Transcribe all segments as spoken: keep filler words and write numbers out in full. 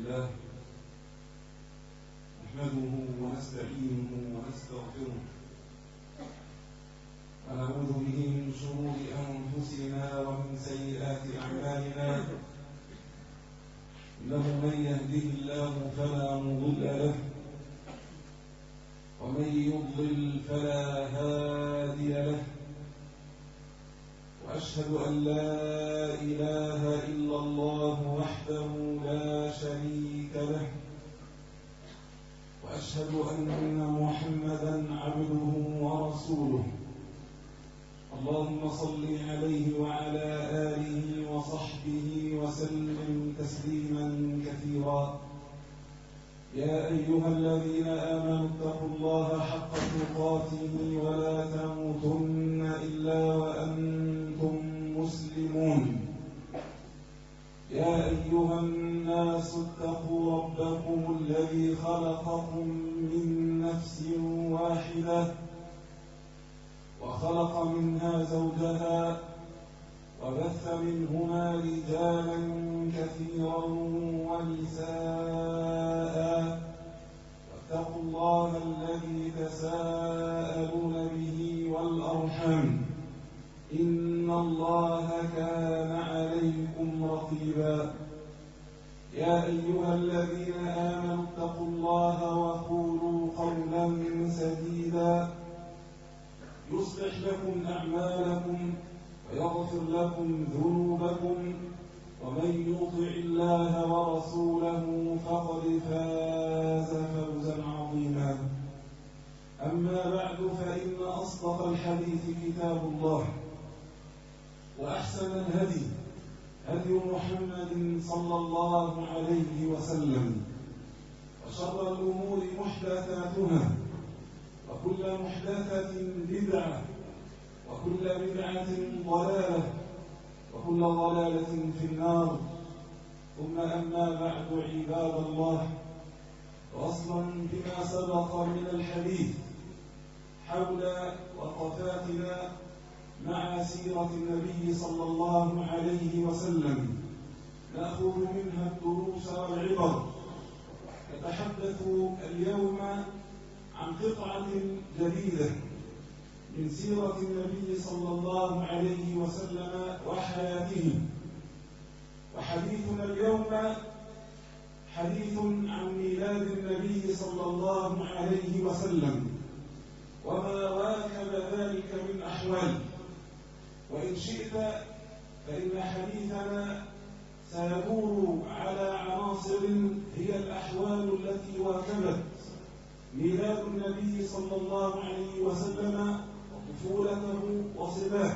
لله نحمده ونستعينه ونستغفره ونعوذ به من شرور أنفسنا ومن سيئات أعمالنا. إنه من يهده الله فلا مضل له ومن يضلل فلا هادي له، وأشهد أن لا إله إلا الله وحده لا شريك له، وأشهد أن محمدًا عبده ورسوله. اللهم صل عليه وعلى آله وصحبه وسلم تسليمًا كثيرا. يا أيها الذين آمنوا اتقوا الله حق تقاته ولا تموتن إلا وأنتم مسلمون. يا أيها الناس اتقوا ربكم الذي خلقكم من نفس واحدة وخلق منها زوجها وبث منهما رجالا كثيرا ونساء، واتقوا الله الذي تساءلون به والأرحام إن الله كان عليكم رقيبا. يا أيها الذين آمنوا اتقوا الله وقولوا قولا سديدا يصلح لكم أعمالكم ويغفر لكم ذنوبكم، ومن يطع الله ورسوله فقد فاز فوزا عظيما. أما بعد، فإن أصدق الحديث كتاب الله، وأحسن الهدي هدي محمد صلى الله عليه وسلم، وشر الأمور محدثاتها، وكل محدثة بدعة، وكل بدعة ضلالة، وكل ضلالة في النار. ثم أما بعد، عباد الله، وأصلا بما سبق من الحديث حول وقفاتنا مع سيرة النبي صلى الله عليه وسلم نأخذ منها الدروس والعبر. نتحدث اليوم عن قطعة جديدة من سيرة النبي صلى الله عليه وسلم وحياته. وحديثنا اليوم حديث عن ميلاد النبي صلى الله عليه وسلم وما واكب ذلك من أحوال. وإن شئت فإن حديثنا سيدور على عناصر هي الأحوال التي واكبت ميلاد النبي صلى الله عليه وسلم وطفولته وصباه.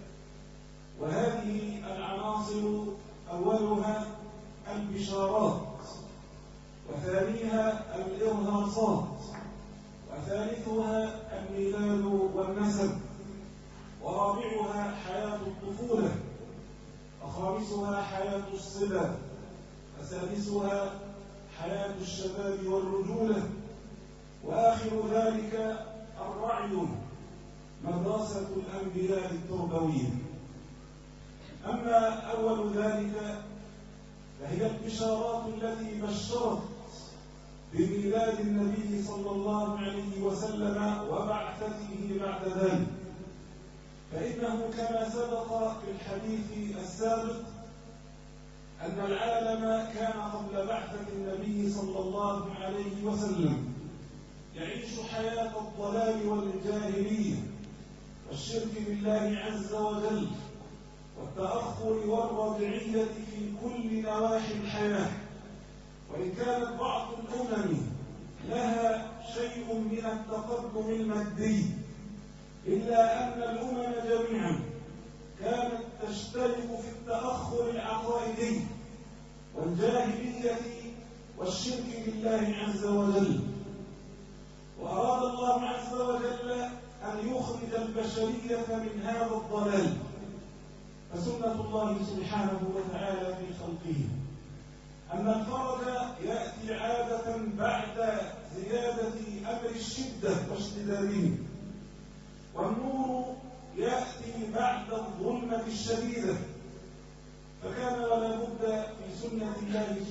وهذه العناصر أولها البشارات، وثانيها الإرهاصات، وثالثها الميلاد والنسب، ورابعها حياة الطفولة، وخامسها حياة الصبا، وسادسها حياة الشباب والرجولة، وآخر ذلك الرعي، مدرسة الأنبياء التربوية. أما أول ذلك فهي البشارات التي بشرت بميلاد النبي صلى الله عليه وسلم وبعثته بعد ذلك. فإنه كما سبق في الحديث السابق أن العالم كان قبل بعثة النبي صلى الله عليه وسلم يعيش حياة الضلال والجاهلية والشرك بالله عز وجل والتأخر والرجعية في كل نواحي الحياة. وإن كانت بعض الأمم لها شيء من التقدم المادي، إلا أن الأمم جميعا كانت تشترك في التأخر العقائدي والجاهلية والشرك بالله عز وجل. وأراد الله عز وجل أن يخرج البشرية من هذا الضلال. فسنة الله سبحانه وتعالى في خلقه أن الفرج يأتي عادة بعد زيادة أمر الشدة واشتداده، والنور يأتي بعد الظلمة الشديدة. فكان ولا بد في سنة الله سبحانه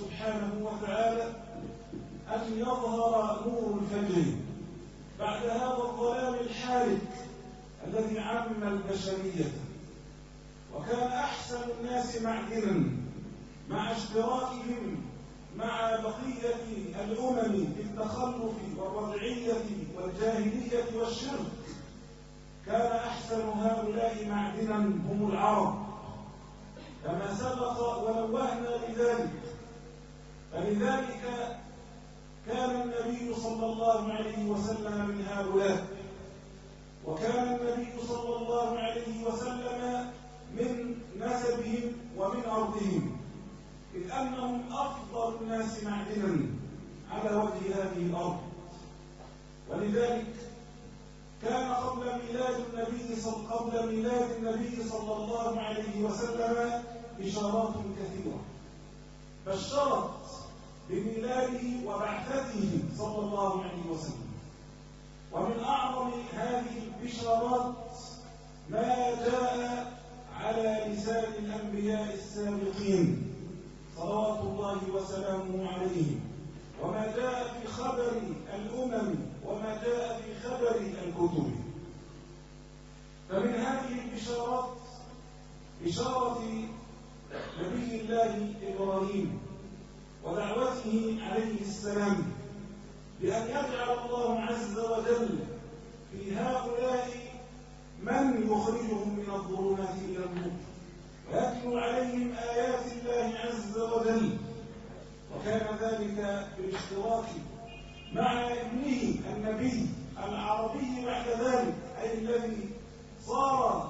سبحانه وتعالى أن يظهر نور الفجر بعد هذا الظلام الحارق الذي عم البشرية. وكان أحسن الناس معدنا مع اشتراكهم مع بقية الأمم في التخلف والرجعية والجاهلية والشرك، كان أحسن هؤلاء معدنا هم العرب كما سبق ونوهنا لذلك. فلذلك كان النبي صلى الله عليه وسلم من هؤلاء، وكان النبي صلى الله عليه وسلم من نسبهم ومن أرضهم، إذ أنهم أفضل الناس معدنا على وجه هذه الأرض. ولذلك كان قبل ميلاد النبي صلى قبل ميلاد النبي صلى الله عليه وسلم بشارات كثيرة بشرت بميلاده وبعثته صلى الله عليه وسلم. ومن أعظم هذه البشارات ما جاء على لسان الأنبياء السابقين صلوات الله وسلامه عليهم، وما جاء في خبر الأمم وما جاء في خبر الكتب. فمن هذه البشارات بشارة نبي الله إبراهيم ودعوته عليه السلام بأن يجعل الله عز وجل في هؤلاء من يخرجهم من الظلمات إلى النور ويتلو عليهم آيات الله عز وجل. وكان ذلك بالاشتراك مع ابنه النبي العربي بعد ذلك، أي الذي صار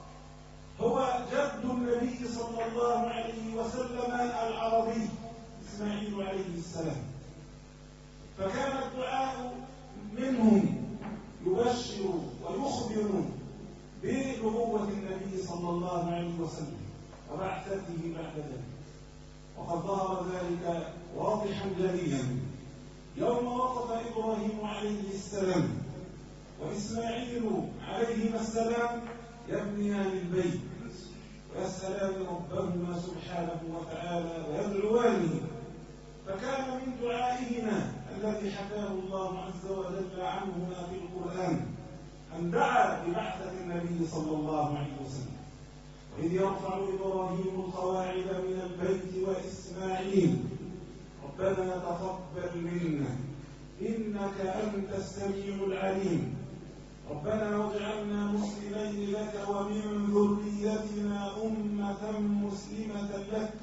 هو جد النبي صلى الله عليه وسلم العربي إسماعيل عليه السلام. فكان الدعاء منهم يبشر ويخبر بنبوة النبي صلى الله عليه وسلم وبعثته بعد ذلك. وقد ظهر ذلك واضحا جليا يوم وقف إبراهيم عليه السلام وإسماعيل عليهما السلام يبنيان البيت ويسألان ربهما سبحانه وتعالى ويدعوانه. فكان من دعائهما الذي حكاه الله عز وجل عنهما في القرآن أن دعا ببعثة النبي صلى الله عليه وسلم. وإذ يرفع إبراهيم القواعد من البيت وإسماعيل ربنا تقبل منا إنك أنت السميع العليم ربنا واجعلنا مسلمين لك ومن ذريتنا أمة مسلمة لك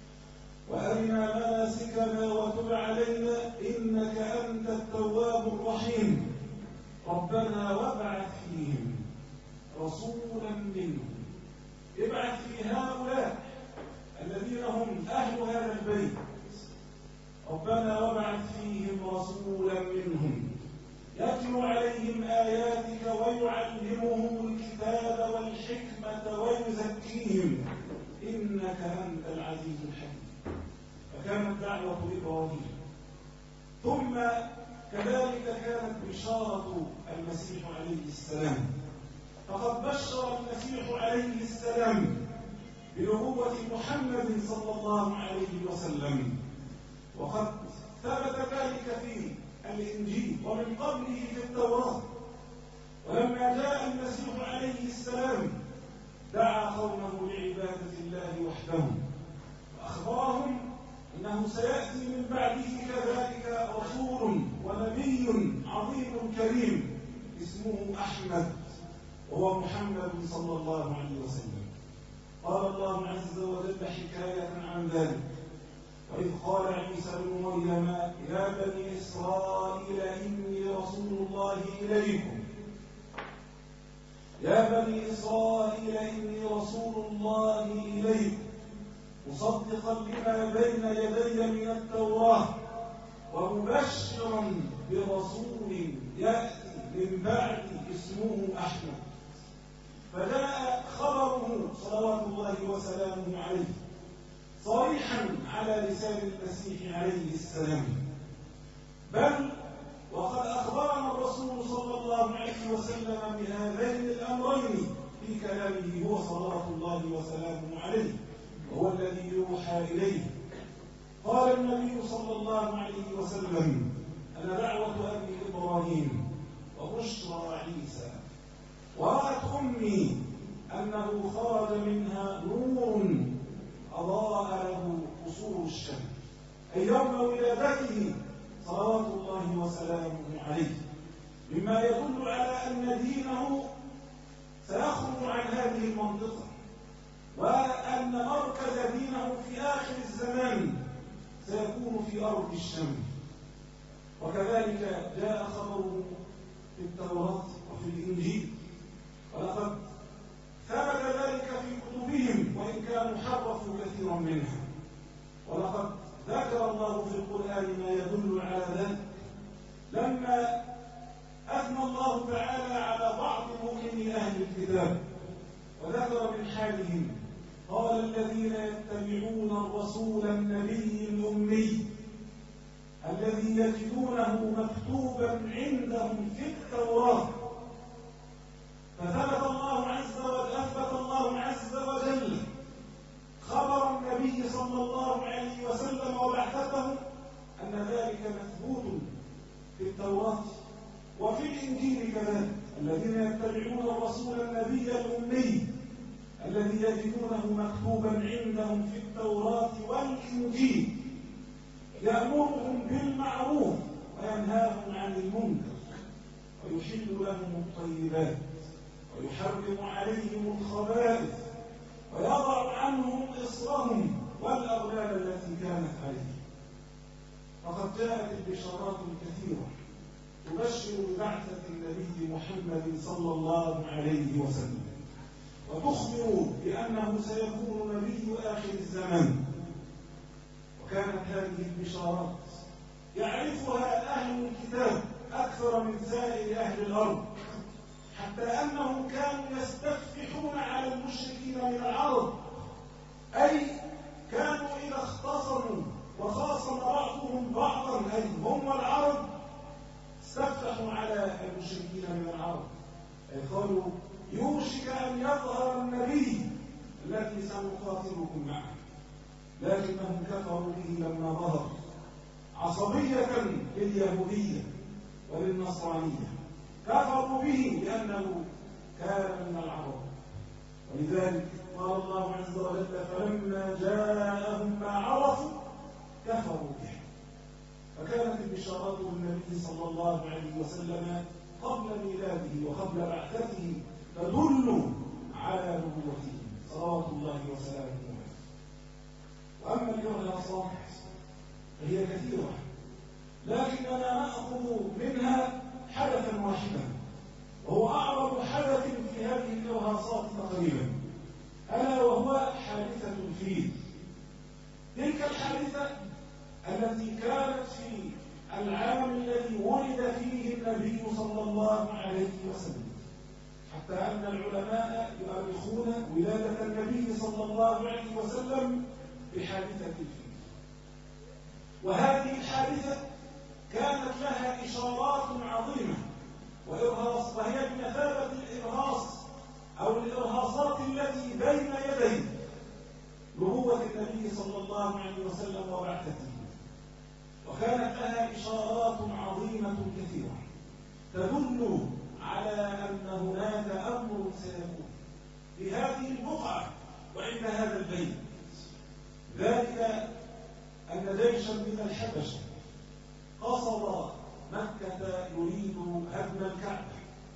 وأرنا مناسكنا وتب علينا إنك أنت التواب الرحيم ربنا وابعث فيهم رسولا منهم. ابعث في هؤلاء الذين هم أهل هذا البيت ربنا وابعث فيهم رسولا منهم يتلو عليهم آياتك ويعلمهم الكتاب والحكمة ويزكيهم إنك أنت العزيز الحكيم. فكانت دعوة إبراهيم. ثم كذلك كانت بشارة المسيح عليه السلام، فقد بشر المسيح عليه السلام بنبوة محمد صلى الله عليه وسلم، وقد ثبت ذلك في الإنجيل ومن قبله في التوراة. ولما جاء المسيح عليه السلام دعا قومه لعبادة الله وحده وأخبرهم أنه سيأتي من بعده كذلك رسول ونبي عظيم كريم اسمه أحمد وهو محمد صلى الله عليه وسلم. قال الله عز وجل حكاية عن ذلك وإذ قال عيسى ابن مريم يا بني إسرائيل إني رسول الله إليكم يا بني إسرائيل إني رسول الله إليكم مصدقا لما بين يدي من التوراة ومبشرا برسول يأتي من بعد اسمه أحمد. فجاء خبره صلوات الله وسلامه عليه صريحا على لسان المسيح عليه السلام، بل وقد أخبرنا الرسول صلى الله عليه وسلم بهذين الأمرين في كلامه هو صلوات الله وسلامه عليه، وهو الذي يوحى إليه قال النبي صلى الله عليه وسلم: أنا دعوة أبي إبراهيم وبشرى عيسى. ورأت أمي أنه خرج منها نور أضاء له قصور الشمس، أي يوم ولادته صلوات الله وسلامه عليه، مما يدل على أن دينه سيخرج عن هذه المنطقة، وأن مركز دينه في آخر الزمان سيكون في أرض الشام. وكذلك جاء خبره في التوراة وفي الإنجيل، ولقد ثبت ذلك في كتبهم وإن كانوا حرفوا كثيرا منها. ولقد ذكر الله في القرآن ما يدل على ذلك لما أثنى الله تعالى على بعض مؤمني أهل الكتاب وذكر من حالهم: قال الذين يتبعون الرسول النبي الأمي الذي يجدونه مكتوبا عندهم في التوراة. فثبت الله عز وجل أثبت الله عز وجل خبر النبي صلى الله عليه وسلم وبعثته أن ذلك مثبوت في التوراة وفي الإنجيل كذلك: الذين يتبعون الرسول النبي الأمي الذي يجدونه مكتوبا عندهم في التوراة والإنجيل يأمرهم بالمعروف وينهاهم عن المنكر ويحل لهم الطيبات ويحرم عليهم الخبائث ويضع عنهم إصرهم والأغلال التي كانت عليهم. فقد جاءت البشارات الكثيرة تبشر ببعثة النبي محمد صلى الله عليه وسلم، وتخبر بأنه سيكون نبي آخر الزمان. وكانت هذه البشارات يعرفها أهل الكتاب أكثر من سائر أهل الأرض، حتى أنهم كانوا يستفتحون على المشركين من العرب، أي كانوا إذا اختصموا وخاصم بعضهم بعضا أي هم العرب استفتحوا على المشركين من العرب، أي قالوا: يوشك أن يظهر النبي الذي سنقاتلكم معه. لكنهم كفروا به لما ظهر عصبية لليهودية وللنصرانية، كفروا به لأنه كان من العرب. ولذلك قال الله عز وجل: فلما جاءهم ما عرفوا كفروا به. فكانت البشارات بالنبي صلى الله عليه وسلم قبل ميلاده وقبل بعثته تدل على نبوته صلوات الله وسلامه عليه. وأما الإرهاصات فهي كثيرة، لكننا نأخذ منها حدثا واحدا وهو أعظم حدث في هذه الإرهاصات تقريبا، ألا وهو حادثة الفيل. تلك الحادثة التي كانت في العام الذي ولد فيه النبي صلى الله عليه وسلم، حتى أن العلماء يؤرخون ولادة النبي صلى الله عليه وسلم بحادثة الفيل. وهذه الحادثة كانت لها إشارات عظيمة وإرهاص، وهي بمثابة الإرهاص أو الإرهاصات التي بين يدي نبوة النبي صلى الله عليه وسلم وبعثته. وكانت لها إشارات عظيمة كثيرة تدل على أن هناك أمر سيكون في هذه البقعة وعند هذا البيت، ذلك أن جيشا من الحبشة قصد مكة يريد هدم الكعبة،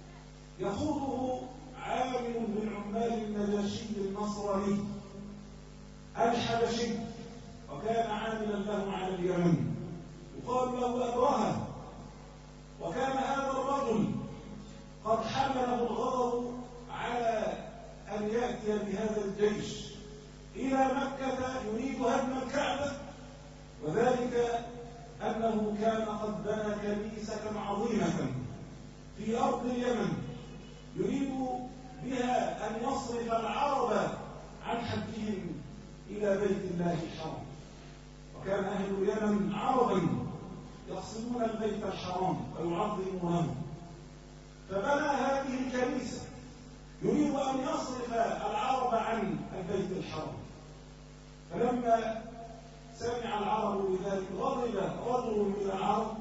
يخوضه عامل من عمال النجاشي النصراني الحبشي، وكان عاملا له على اليمن يقال له أبرهة. وكان هذا الرجل قد حمله الغضب على أن يأتي بهذا الجيش إلى مكة يريد هدم الكعبة، وذلك أنه كان قد بنى كنيسة عظيمة في أرض اليمن يريد بها أن يصرف العرب عن حجهم إلى بيت الله الحرام. وكان أهل اليمن عربا يقصدون البيت الحرام ويعظمونه، فبنى هذه الكنيسة يريد أن يصرف العرب عن البيت الحرام. فلما سمع العرب بذلك غضب رجل من العرب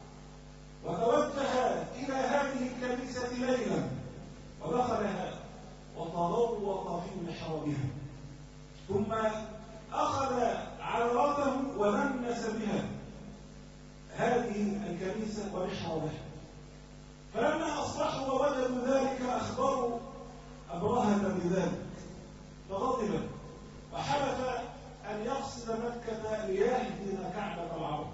وتوجه إلى هذه الكنيسة ليلا ودخلها وتروط في محرابها، ثم أخذ عرضه ولمس بها هذه الكنيسة ومحرابها. فلما أصبحوا ووجدوا ذلك أخبروا أبرهة بذلك فغضب وحلف أن يقصد مكة ليهدم كعبة العرب،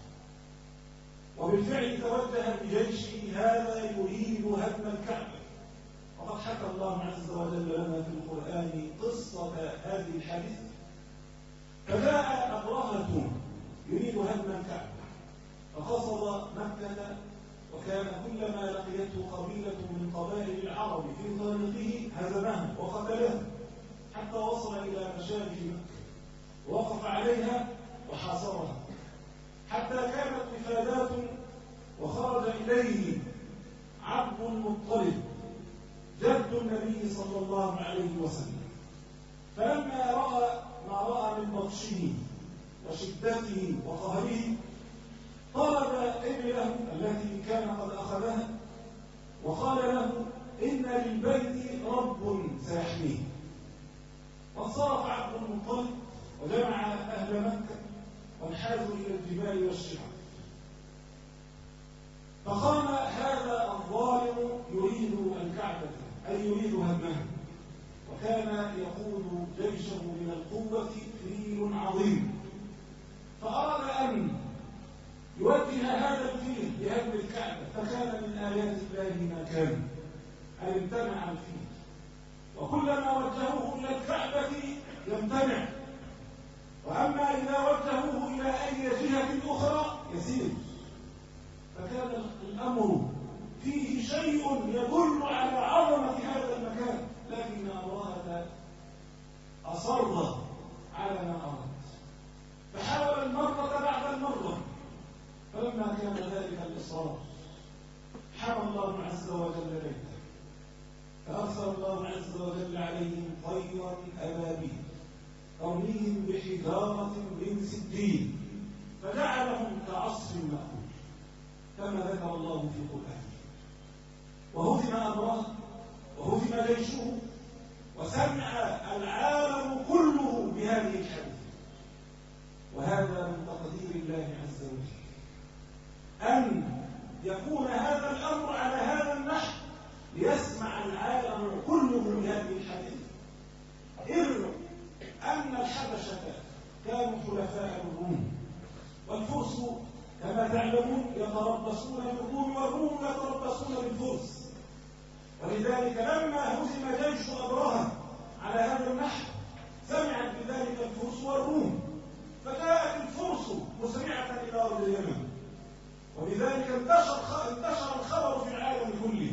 وبالفعل توجه بجيشه هذا يريد هدم الكعبة. وقد حكى الله عز وجل لنا في القرآن قصة هذه الحادثة. فجاء أبرهة يريد هدم الكعبة فقصد مكة، وكان كلما لقيته قبيلة من قبائل العرب في طريقه هزمها وقتلها حتى وصل إلى مشارف مكة ووقف عليها وحاصرها، حتى كانت وفادات وخرج إليه عبد المطلب جد النبي صلى الله عليه وسلم، فلما رأى ما رأى من بطشه وشدته وقهره طلب ابنه التي كان قد أخذها وقال له إن للبيت رب سيحميه. وانصرف عبد المطلب وجمع أهل مكة وانحازوا إلى الجبال والشعب، فقام هذا الظالم يريد الكعبة أي يريد هدمها، وكان يقود جيشه من القوة فيل عظيم، فأراد أن يوجه هذا الفيل لهدم الكعبة، فكان من آيات الله ما كان أن امتنع الفيل، وكلما وجهوه إلى الكعبة يمتنع، وأما إذا وجهوه إلى أي جهة أخرى يسير. فكان الأمر فيه شيء يدل على عظمة هذا المكان، لكن أبرهة أصر على ما أراد، فحاول المرة بعد المرة، فلما كان ذلك الإصرار حمى الله عز وجل بيته، فأرسل الله عز وجل عليهم طيرا أبابيل ترميهم بحجارة من سجيل فجعلهم كعصف مأكول كما ذكر الله في قرآنه. وهزم أبرهة وهزم جيشه، وسمع العالم كله بهذه الحادثة. وهذا من تقدير الله عز وجل أن يكون هذا الأمر على هذا النحو ليسمع العالم كله بهذه الحادثة، إذ أن الحبشة كانوا حلفاء الروم، والفرس كما تعلمون يتربصون بالروم والروم يتربصون بالفرس، ولذلك لما هزم جيش أبرهة على هذا النحو سمعت بذلك الفرس والروم، فجاءت الفرس مسرعة إلى أرض اليمن، وبذلك انتشر انتشر الخبر في العالم كله،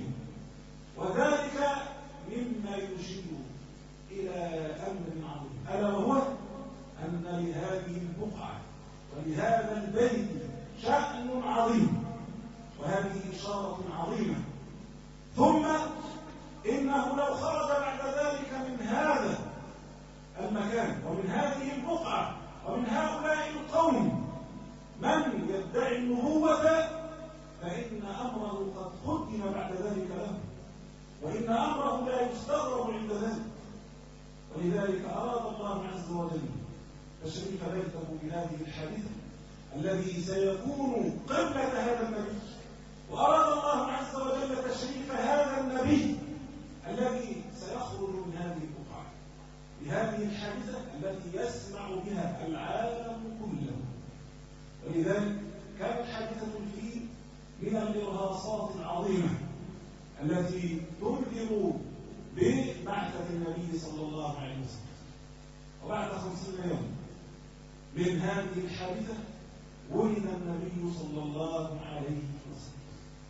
وذلك مما يشير إلى أمر عظيم، ألا وهو أن لهذه البقعة ولهذا البيت شأن عظيم، وهذه إشارة عظيمة. ثم إنه لو خرج بعد ذلك من هذا المكان ومن هذه البقعة ومن هؤلاء القوم من يدعي النبوة فإن أمره قد قدم بعد ذلك له، وإن أمره لا يستغرب عند ذلك. ولذلك أراد الله عز وجل تشريف بيته بهذه الحادثة الذي سيكون قبلة هذا النبي، وأراد الله عز وجل تشريف هذا النبي الذي سيخرج من هذه البقعة بهذه الحادثة التي يسمع بها العالم كله. ولذلك كانت حادثة الفيل من الإرهاصات العظيمة التي تنذر ببعثة النبي صلى الله عليه وسلم. وبعد خمسين يوم من هذه الحادثة ولد النبي صلى الله عليه وسلم.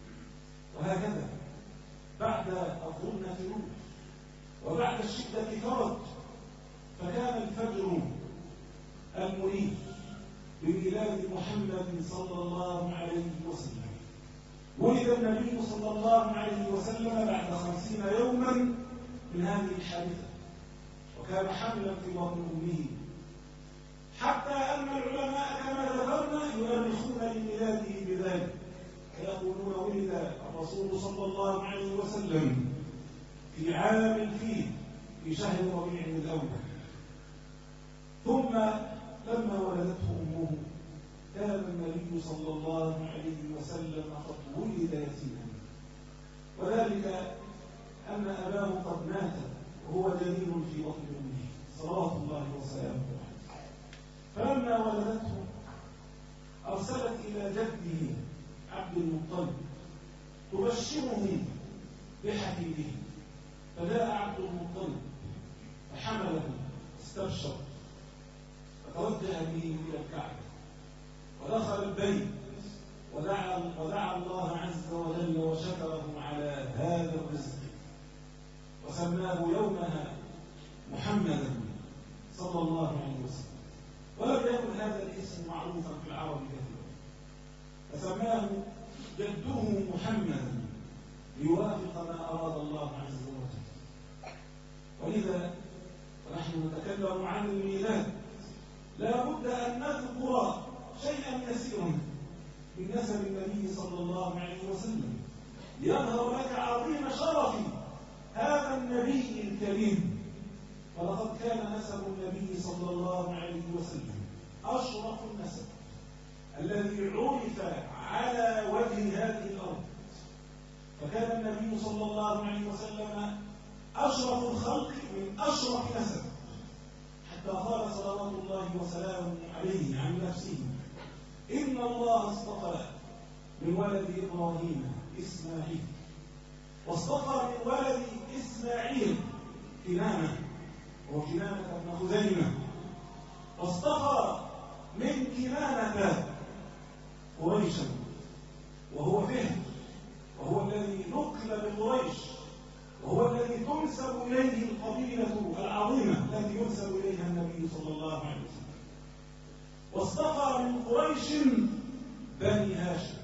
وهكذا بعد الظلمة نور وبعد الشدة فرج، فكان الفجر المنير بميلاد محمد صلى الله عليه وسلم. ولد النبي صلى الله عليه وسلم بعد خمسين يوما من هذه الحادثة، وكان حملا في بطن أمه حتى أن العلماء كما ذكرنا يؤرخون لميلاده بذلك، فيقولون ولد الرسول صلى الله عليه وسلم في عام الفيل في شهر ربيع الأول. ثم لما ولدته أمه كان النبي صلى الله عليه وسلم قد ولد يتيما، وذلك أن أباه قد مات وهو جنين في بطن أمه صلوات الله وسلامه عليه. فلما ولدته أرسلت إلى جده عبد المطلب تبشره بحفيده، فجاء عبد المطلب فحمله استبشر فتوجه به إلى الكعبة ودخل البيت ودعا, ودعا الله عز وجل وشكره على هذا الرزق، وسماه يومها محمدا صلى الله عليه وسلم. ولم يكن هذا الاسم معروفا في العرب كثيرا، فسماه جده محمدا ليوافق ما أراد الله عز وجل. ولذا ونحن نتكلم عن الميلاد لا بد أن نذكر شيئا يسيرا من نسب النبي صلى الله عليه وسلم يظهر لك عظيم شرف هذا النبي الكريم. ولقد كان نسب النبي صلى الله عليه وسلم أشرف النسب الذي عرف على وجه هذه الأرض، فكان النبي صلى الله عليه وسلم أشرف الخلق من أشرف نسب، حتى قال صلوات الله وسلامه عليه عن نفسه: إن الله اصطفى من ولد إبراهيم إسماعيل، واصطفى من ولد إسماعيل كنانة وكنانة بن خزيمة، واصطفى من كنانة قريشا وهو فهد، وهو الذي نقل بقريش، وهو الذي تنسب إليه القبيلة العظيمة التي ينسب إليها النبي صلى الله عليه وسلم. واصطفى من قريش بني هاشم،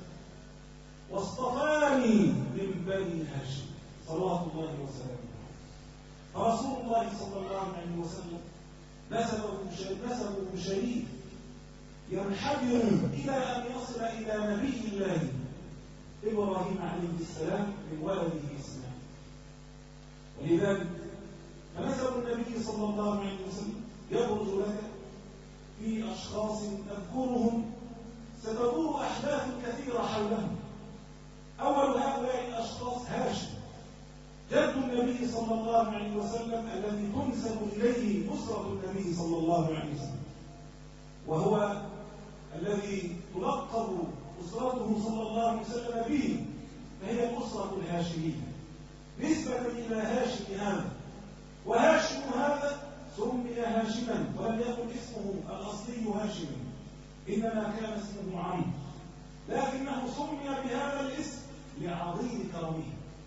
واصطفاني من بني هاشم صلوات الله وسلامه. فرسول الله صلى الله عليه وسلم نسبه شريف ينحدر إلى أن يصل إلى نبي الله إبراهيم عليه السلام من ولده إسماعيل. ولذلك فنسب النبي صلى الله عليه وسلم يبرز لك في أشخاص تذكرهم ستدور أحداث كثيرة حولهم. أول هؤلاء الأشخاص هاشم جد النبي صلى الله عليه وسلم الذي تنسب إليه أسرة النبي صلى الله عليه وسلم، وهو الذي تلقب أسرته صلى الله عليه وسلم به، فهي الأسرة الهاشمية نسبة إلى هاشم هذا. وهاشم هذا سمي هاشما ولم يكن اسمه الأصلي هاشم، إنما كان اسمه عمرو، لكنه سمي بهذا الاسم لعظيم كرمه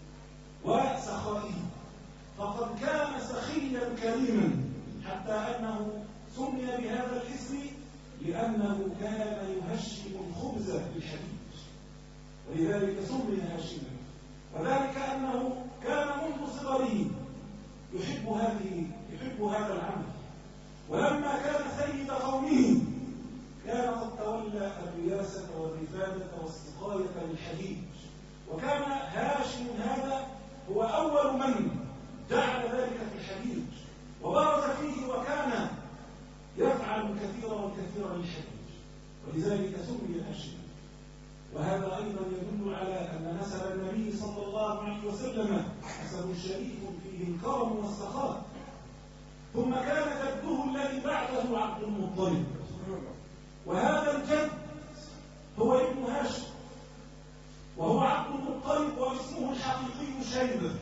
وسخائه، فقد كان سخيا كريما حتى أنه سمي بهذا الاسم لأنه كان يهشم الخبز بالحديد، ولذلك سمي هاشما. وذلك أنه كان منذ صغره يحب هذه يحب هذا العمل، ولما كان سيد قومه كان قد تولى الرياسة والرفادة والسقاية للحديد، وكان هاشم هذا هو أول من جعل ذلك في الحديد وبرز فيه، وكان يفعل كثيرا وكثيرا للحديد، ولذلك سمي هاشما. وهذا أيضا يدل على أن نسب النبي صلى الله عليه وسلم نسب شريف فيه الكرم والسخاء. ثم كان جده الذي بعده عبد المطلب، وهذا الجد هو ابن هاشم، وهو عبد المطلب واسمه الحقيقي شيبة،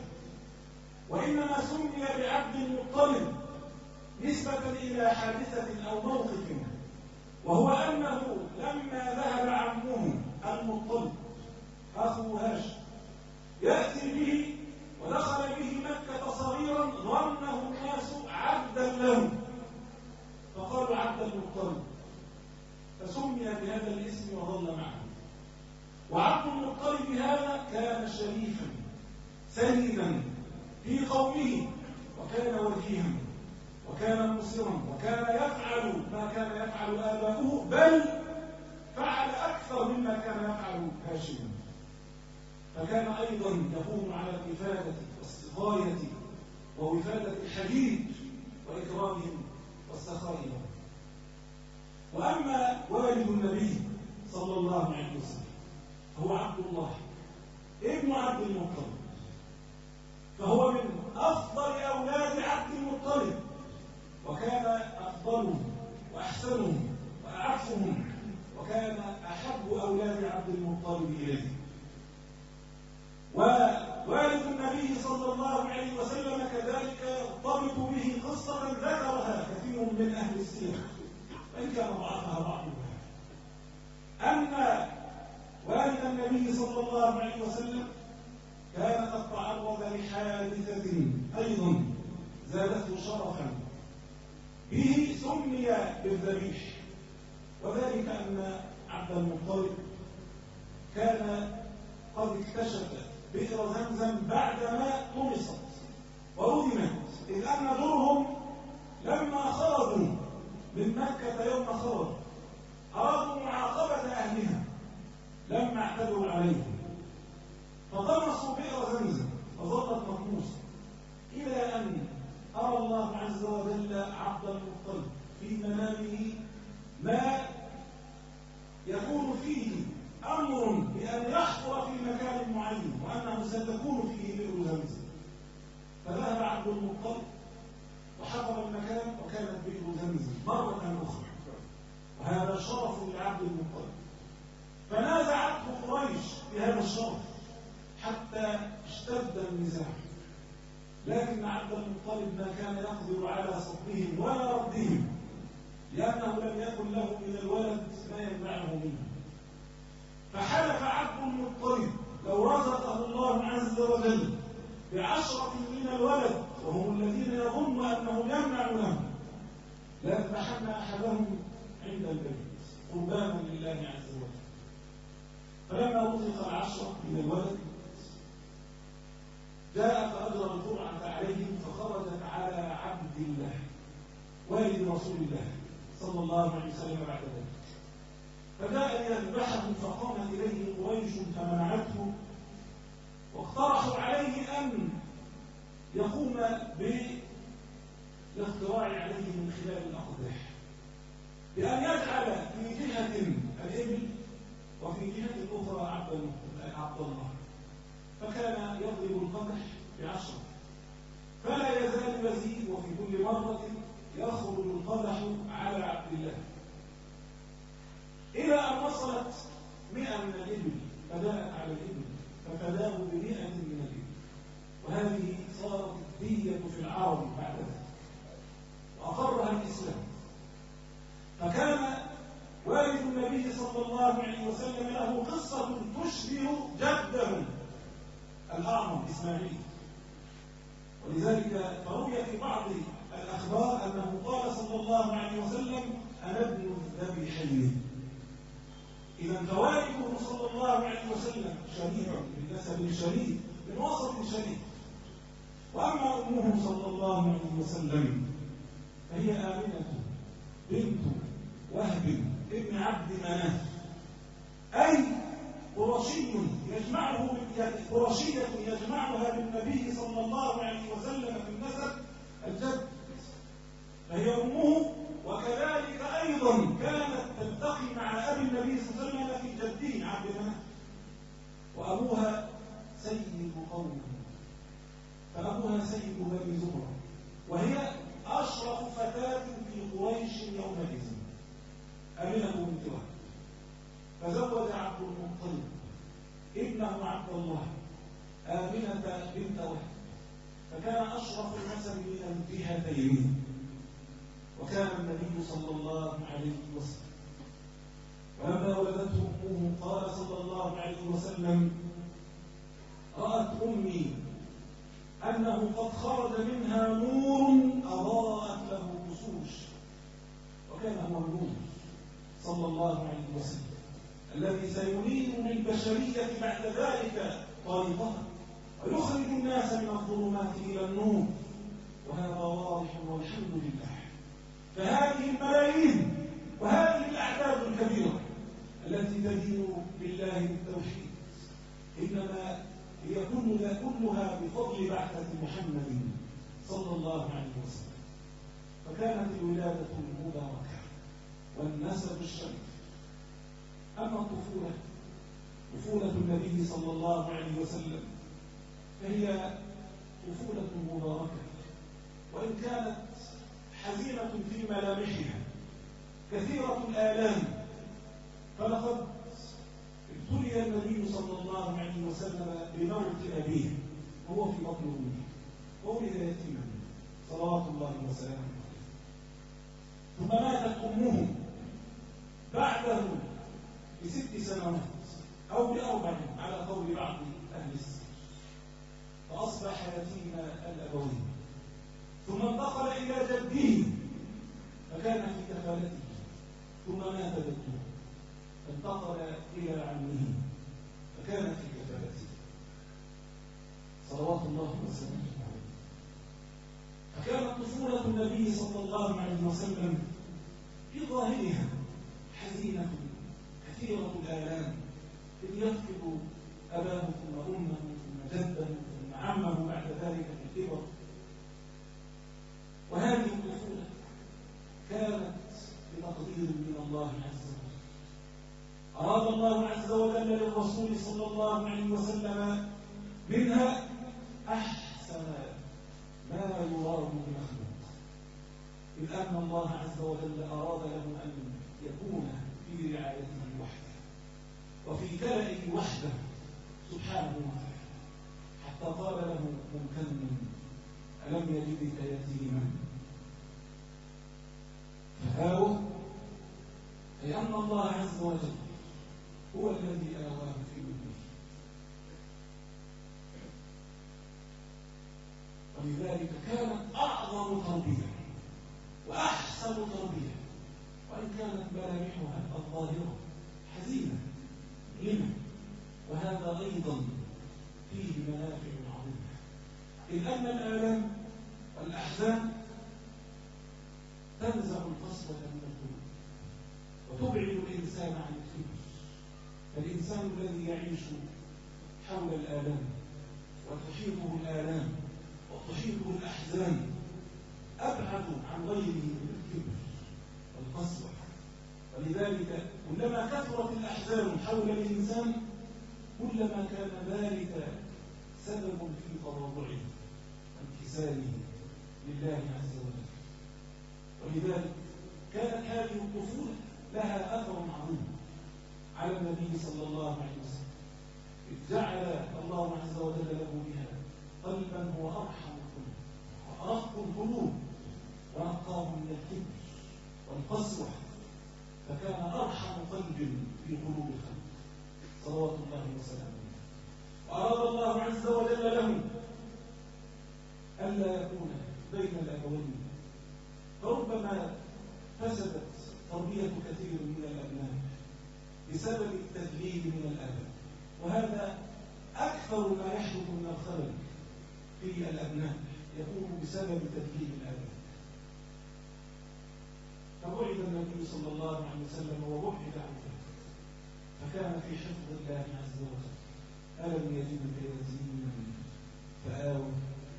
وإنما سمي بعبد المطلب نسبة إلى حادثة أو موقف، وهو أنه لما ذهب عمه المطلب أخو هاشم يأتي به ودخل به مكة صغيرا ظنه الناس عبدا له، فقالوا عبد المطلب، فسمي بهذا الاسم وظل معه. وعبد المطلب هذا كان شريفا سيدا في قومه، وكان وجيها، وكان مصرا وكان يفعل ما كان يفعل آباؤه، بل فعل أكثر مما كان يفعل هاشم. فكان أيضا يقوم على الإفادة والسقاية ووفادة الحديد وإكرامهم والسخاء لهم. وأما والد النبي صلى الله عليه وسلم هو عبد الله ابن عبد المطلب، فهو من أفضل أولاد عبد المطلب، وكان أفضلهم وأحسنهم وأعفهم، وكان أحب أولاد عبد المطلب إليه. ووالد النبي صلى الله عليه وسلم كذلك يرتبط به قصة ذكرها كثير من أهل السير وإن كان ضعفها بعضهم، أن والد النبي صلى الله عليه وسلم كان قد تعرض لحادثة أيضا زادته شرفا به سمي بالذبيح، وذلك أن عبد المطلب كان قد اكتشف بئر زمزم بعدما طمست وردمت، إذ أن درهم لما خرجوا من مكة يوم خرج أرادوا معاقبة أهلها لما اعتدوا عليهم، فطمسوا بئر زمزم فظلت مطموسة، إلى أن أرى الله عز وجل عبد المطلب في منامه ما يكون فيه أمر بأن يحفر في مكان معين وأنه ستكون فيه بئر زمزم، فذهب عبد المطلب وحفر المكان وكانت بئر زمزم مرة أخرى، وهذا شرف لعبد المطلب، فنازعته قريش بهذا الشرف حتى اشتد النزاع، لكن عبد المطلب ما كان يقدر على صدهم ولا ردهم، لأنه لم يكن له من الولد ما يمنعه منه، فحلف عبد المطلب لو رزقه الله عز وجل بعشرة من الولد وهم الذين يظن أنه يمنع لهم ليذبحن أحدهم عند البيت قربانا لله عز وجل. فلما رزق العشرة من الولد جاء فأجرى القرعة عليهم، فخرجت على عبد الله والد رسول الله صلى الله عليه وسلم بعد ذلك، فجاء يذبحه فقام إليه قريش فمنعته، واقترحوا عليه أن يقوم بالاختراع عليه من خلال الأقداح، بأن يجعل في جهة الإبل وفي جهة الأخرى عبد الله، فكان يضرب القدح بعشرة فلا يزال يزيد، وفي كل مرة يخرج القدح على عبد الله، إلى أن وصلت مئة من الإبل فجاءت على الإبل ففداه بمئة من الإبل، وهذه صارت الدية في العرب بعد ذلك وأقرها الإسلام. فكان والد النبي صلى الله عليه وسلم له قصة تشبه جده الأعظم إسماعيل، ولذلك فروي في بعض الأخبار أنه قال صلى الله عليه وسلم أنا ابن الذبيحين. إذا فوالده صلى الله عليه وسلم شريف من نسب شريف من وسط شريف، وأما أمه صلى الله عليه وسلم فهي آمنة بنت وهب ابن عبد مناف، أي قرشي يجمعه قرشية يجمعها بالنبي صلى الله عليه وسلم في النسب الجد، فهي أمه، وكذلك أيضا كانت تلتقي مع أبي النبي صلى الله عليه وسلم في جده عبد مناف، وأبوها سيد قومه، فأبوها سيد بني زهرة، وهي أشرف فتاة في قريش يومئذ آمنة بنت وهب، فزوج عبد المطلب ابنه عبد الله آمنة بنت وهب، فكان أشرف النسب من الجهتين، وكان النبي صلى الله عليه وسلم ولما ولدته أمه قال صلى الله عليه وسلم رأت أمي أنه قد خرج منها نور أضاءت له بصوش، وكان هو النور صلى الله عليه وسلم الذي سينير للبشرية بعد ذلك طريقها ويخرج الناس من الظلمات إلى النور وهذا واضح والحمد لله. فهذه الملايين وهذه الأعداد الكبيرة التي تدين بالله بالتوحيد إنما هي كلها بفضل بعثة محمد صلى الله عليه وسلم. فكانت الولادة المباركة والنسب الشريف. أما الطفولة طفولة النبي صلى الله عليه وسلم فهي طفولة مباركة، وإن كانت حزينة في ملامحها كثيرة الآلام. فلقد ابتلي النبي صلى الله عليه وسلم بموت أبيه وهو في بطن أمه، وولد يتيما صلوات الله وسلامه عليه. ثم ماتت أمه بعده بست سنوات أو بأربع على قول بعض أهل السير، فأصبح يتيم الأبوين. ثم انتقل إلى جده فكان في كفالته، ثم مات جده فانتقل إلى عمه فكان في كفالته صلوات الله وسلامه عليه. فكانت طفولة النبي صلى الله عليه وسلم في ظاهرها حزينة كثيرة الآلام، إذ يفقد أباه ثم أمه ثم جده ثم عمه بعد ذلك في الكبر. وهذه الطفولة كانت بتقدير من الله عز وجل. أراد الله عز وجل للرسول صلى الله عليه وسلم منها أحسن ما يراد بمخلوق، إذ أن الله عز وجل أراد له أن يكون في رعايته وحده وفي كلئه وحده سبحانه وتعالى، حتى قال له ممتنا ألم يجدك يتيما فآوه، أي أن الله عز وجل هو الذي آواه في أمه. ولذلك كانت أعظم تربية وأحسن تربية، وإن كانت ملامحها الظاهرة حزينة مؤلمة، وهذا أيضا فيه منافع عظيمة، إذ أن الآلام والأحزان تنزع القسوة من القلوب وتبعد الإنسان عن الكبر. فالإنسان الذي يعيش حول الآلام وتحيطه الآلام وتحيطه الأحزان أبعد عن غيره من الكبر والقسوة. ولذلك كلما كثرت الأحزان حول الإنسان كلما كان ذلك سبب في تواضعه وانكساره لله عز وجل. ولذلك كانت هذه الطفولة لها أثر عظيم على النبي صلى الله عليه وسلم، إذ جعل الله عز وجل له بها قلبا هو أرحم القلوب وأرق القلوب ونقاه من الكبر والقسوة، فكان أرحم قلب في قلوب الخلق صلوات الله وسلامه. وأراد الله عز وجل له ألا يكون بين الأبوين، فربما فسدت تربية كثير من الأبناء بسبب التدليل من الآباء، وهذا أكثر ما يحدث من الخلل في الأبناء يكون بسبب تدليل الآباء. فبعد النبي صلى الله عليه وسلم وبعد عنه فكان في حفظ الله عز وجل. ألم يجدك يتيما فآوى.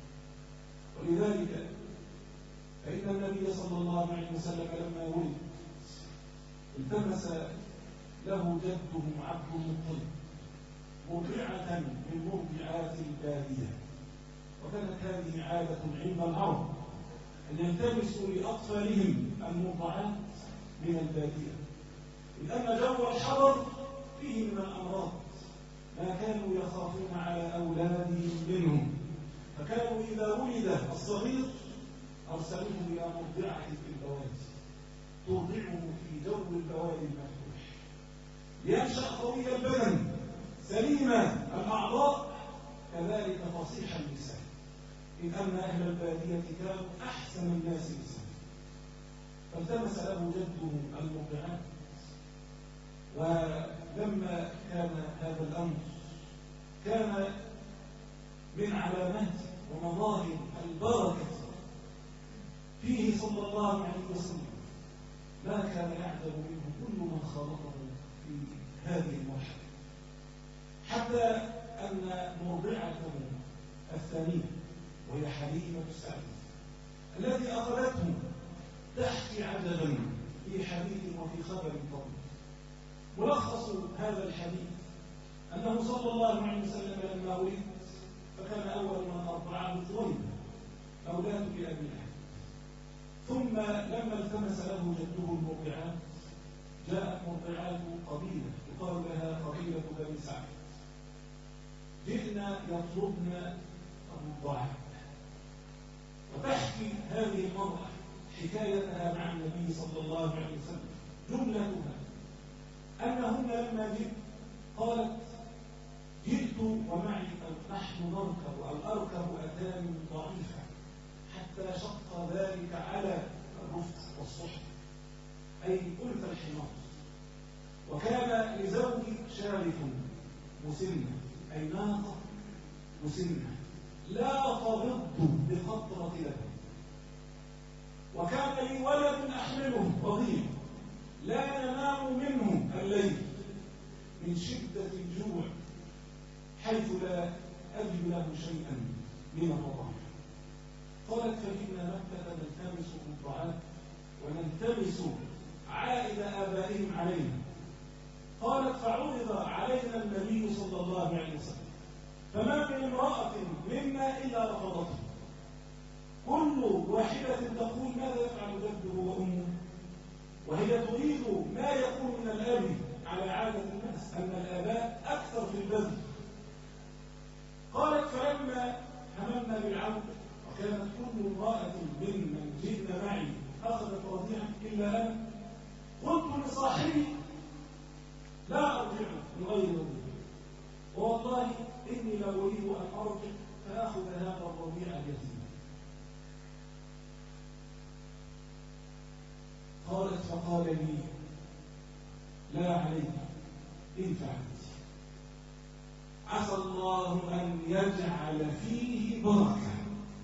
ولذلك فإن النبي صلى الله عليه وسلم لما ولد التمس له جده عبد المطلب مرضعة من مرضعات البادية، وكانت هذه عادة عند العرب أن يلتمسوا لأطفالهم المرضعات من البادية، إذ أن جو الحضر فيه من الأمراض ما كانوا يخافون على أولادهم منهم، فكانوا إذا ولد الصغير أرسلوه إلى مرضعة في البوادي ترضعه في جو البوادي المفتوح لينشأ قوي البدن سليم الأعضاء كذلك فصيح اللسان، إذ أن أهل البادية كانوا أحسن الناس لسانا. فالتمس له جده المرضعات، ولما كان هذا الأمر كان من علامات ومظاهر البركة صلى الله عليه وسلم ما كان يعجب منه كل من خالطه في هذه المرحلة، حتى أن مرضعته الثانية وهي حليمة السعدية التي أخذته تحكي عجبا في حديث وفي خبر طويل. ملخص هذا الحديث أنه صلى الله عليه وسلم لما ولد فكان أول من أرضعه ثويبة أولاة بأبي لهب، ثم لما التمس له جده المرضعات جاءت مرضعات قبيلة يقال لها قبيلة بني سعد، جئنا يطلبن الرضاعة. وتحكي هذه المرأة حكايتها مع النبي صلى الله عليه وسلم جملتها أنهن لما جئت قالت جئت ومعي أو نحن نركب أو أركب أتان ضعيفة حتى شق ذلك على الرفق والصحب أي ألف الحمار، وكان لزوجي شارف مسنة أي ناقة مسنة لا تبض بقطرة لبن، وكان لي ولد أحمله رضيع لا ينام منه الليل من شدة الجوع حيث لا أجد له شيئا من الرضاعة. قالت فجئنا مكة نلتمس الرضاعات ونلتمس عائد آبائهم علينا. قالت فعرض علينا النبي صلى الله عليه وسلم فما من امرأة منا إلا رفضته، كل واحدة تقول ماذا يفعل جده وأمه، وهي تريد ما يكون من الأب على عادة الناس أن الآباء أكثر في البذل. قالت فلما هممنا بالعودة وكانت كل امرأة ممن جئنا معي أخذت رضيعا إلا أنا، قلت لصاحبي لا أرجع من غير رضيع، والله إني لا أريد أن أرجع فأخذ هذا الرضيع اليتيم. قالت فقال لي لا عليك إن فعلت عسى الله أن يجعل فيه بركة.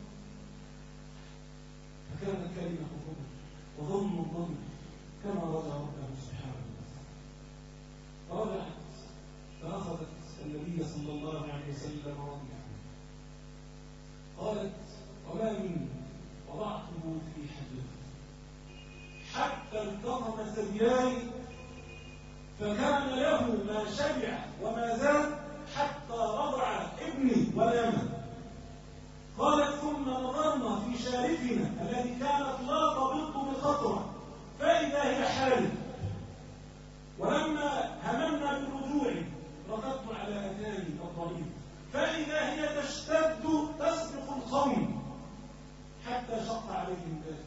فكانت كلمة الظن وظن الظن كما رجع ربه سبحانه وتعالى. رجعت فأخذت النبي صلى الله عليه وسلم رضيعا. قالت وما مني وضعته في حجري حتى التقم ثدياي فكان له ما شبع وما زاد حتى رضع ابني ونام. قالت ثم نظرنا في شارفنا التي كانت لا تبض بخطرة فإذا هي حالب، ولما هممنا بالرجوع ركضت على أتاني الضعيف فإذا هي تشتد تسبق القوم حتى شق عليهم ذلك،